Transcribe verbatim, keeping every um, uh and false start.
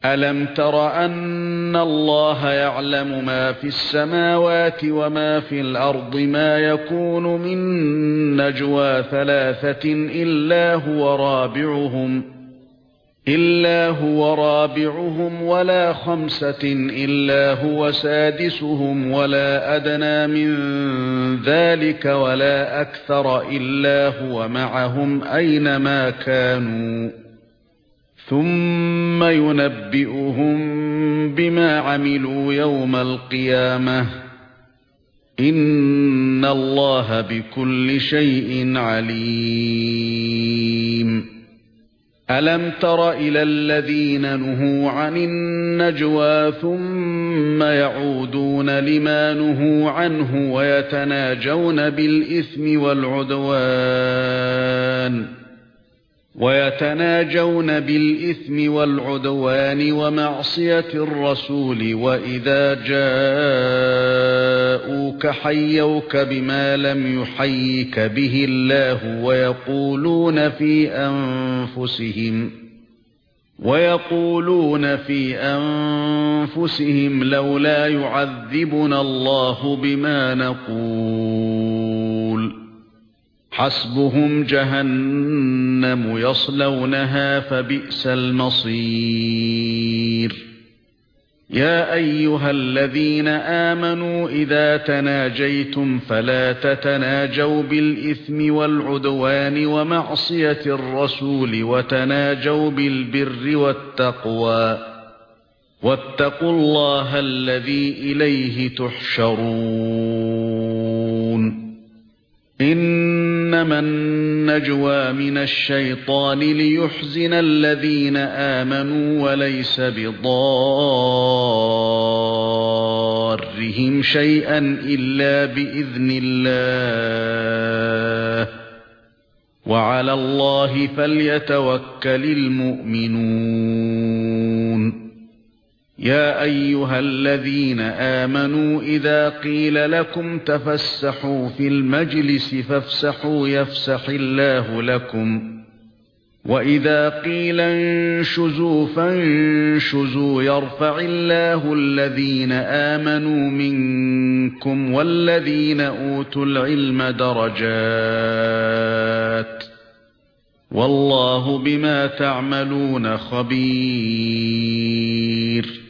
أَلَمْ تَرَ أَنَّ اللَّهَ يَعْلَمُ مَا فِي السَّمَاوَاتِ وَمَا فِي الْأَرْضِ مَا يَكُونُ مِن نَّجْوَى ثَلَاثَةٍ إِلَّا هُوَ رَابِعُهُمْ إِلَّا هُوَ رَابِعُهُمْ وَلَا خَمْسَةٍ إِلَّا هُوَ سَادِسُهُمْ وَلَا أَدْنَىٰ مِن ذَلِكَ وَلَا أَكْثَرَ إِلَّا هُوَ مَعَهُمْ أَيْنَمَا كَانُوا ثُمَّ يُنَبِّئُهُم بِمَا عَمِلُوا يَوْمَ الْقِيَامَةِ إِنَّ اللَّهَ بِكُلِّ شَيْءٍ عَلِيمٌ أَلَمْ تَرَ إِلَى الَّذِينَ نُهُوا عَنِ النَّجْوَى ثُمَّ يَعُودُونَ لِمَا نُهُوا عَنْهُ وَيَتَنَاجَوْنَ بِالْإِثْمِ وَالْعُدْوَانِ وَيَتَنَاجَوْنَ بِالْإِثْمِ وَالْعُدْوَانِ وَمَعْصِيَةِ الرَّسُولِ وَإِذَا جَاءُوكَ حَيَّوْكَ بِمَا لَمْ يُحَيِّكَ بِهِ اللَّهُ وَيَقُولُونَ فِي أَنفُسِهِمْ وَيَقُولُونَ فِي أَنفُسِهِمْ لَوْلَا يُعَذِّبُنَا اللَّهُ بِمَا نَقُولُ حَسْبُهُمْ جَهَنَّمُ يَصْلَوْنَهَا فَبِئْسَ الْمَصِيرُ يَا أَيُّهَا الَّذِينَ آمَنُوا إِذَا تَنَاجَيْتُمْ فَلَا تَتَنَاجَوْا بِالْإِثْمِ وَالْعُدْوَانِ وَمَعْصِيَةِ الرَّسُولِ وَتَنَاجَوْا بِالْبِرِّ وَالتَّقْوَى وَاتَّقُوا اللَّهَ الَّذِي إِلَيْهِ تُحْشَرُونَ إِنَّمَا النَّجْوَى مِنَ الشَّيْطَانِ لِيُحْزِنَ الَّذِينَ آمَنُوا وَلَيْسَ بِضَارِّهِمْ شَيْئًا إِلَّا بِإِذْنِ اللَّهِ وَعَلَى اللَّهِ فَلْيَتَوَكَّلِ الْمُؤْمِنُونَ يَا أَيُّهَا الَّذِينَ آمَنُوا إِذَا قِيلَ لَكُمْ تَفَسَّحُوا فِي الْمَجْلِسِ فَافْسَحُوا يَفْسَحِ اللَّهُ لَكُمْ وَإِذَا قِيلَ انشُزُوا فانشُزُوا يَرْفَعِ اللَّهُ الَّذِينَ آمَنُوا مِنكُمْ وَالَّذِينَ أُوتُوا الْعِلْمَ دَرَجَاتٍ وَاللَّهُ بِمَا تَعْمَلُونَ خَبِيرٌ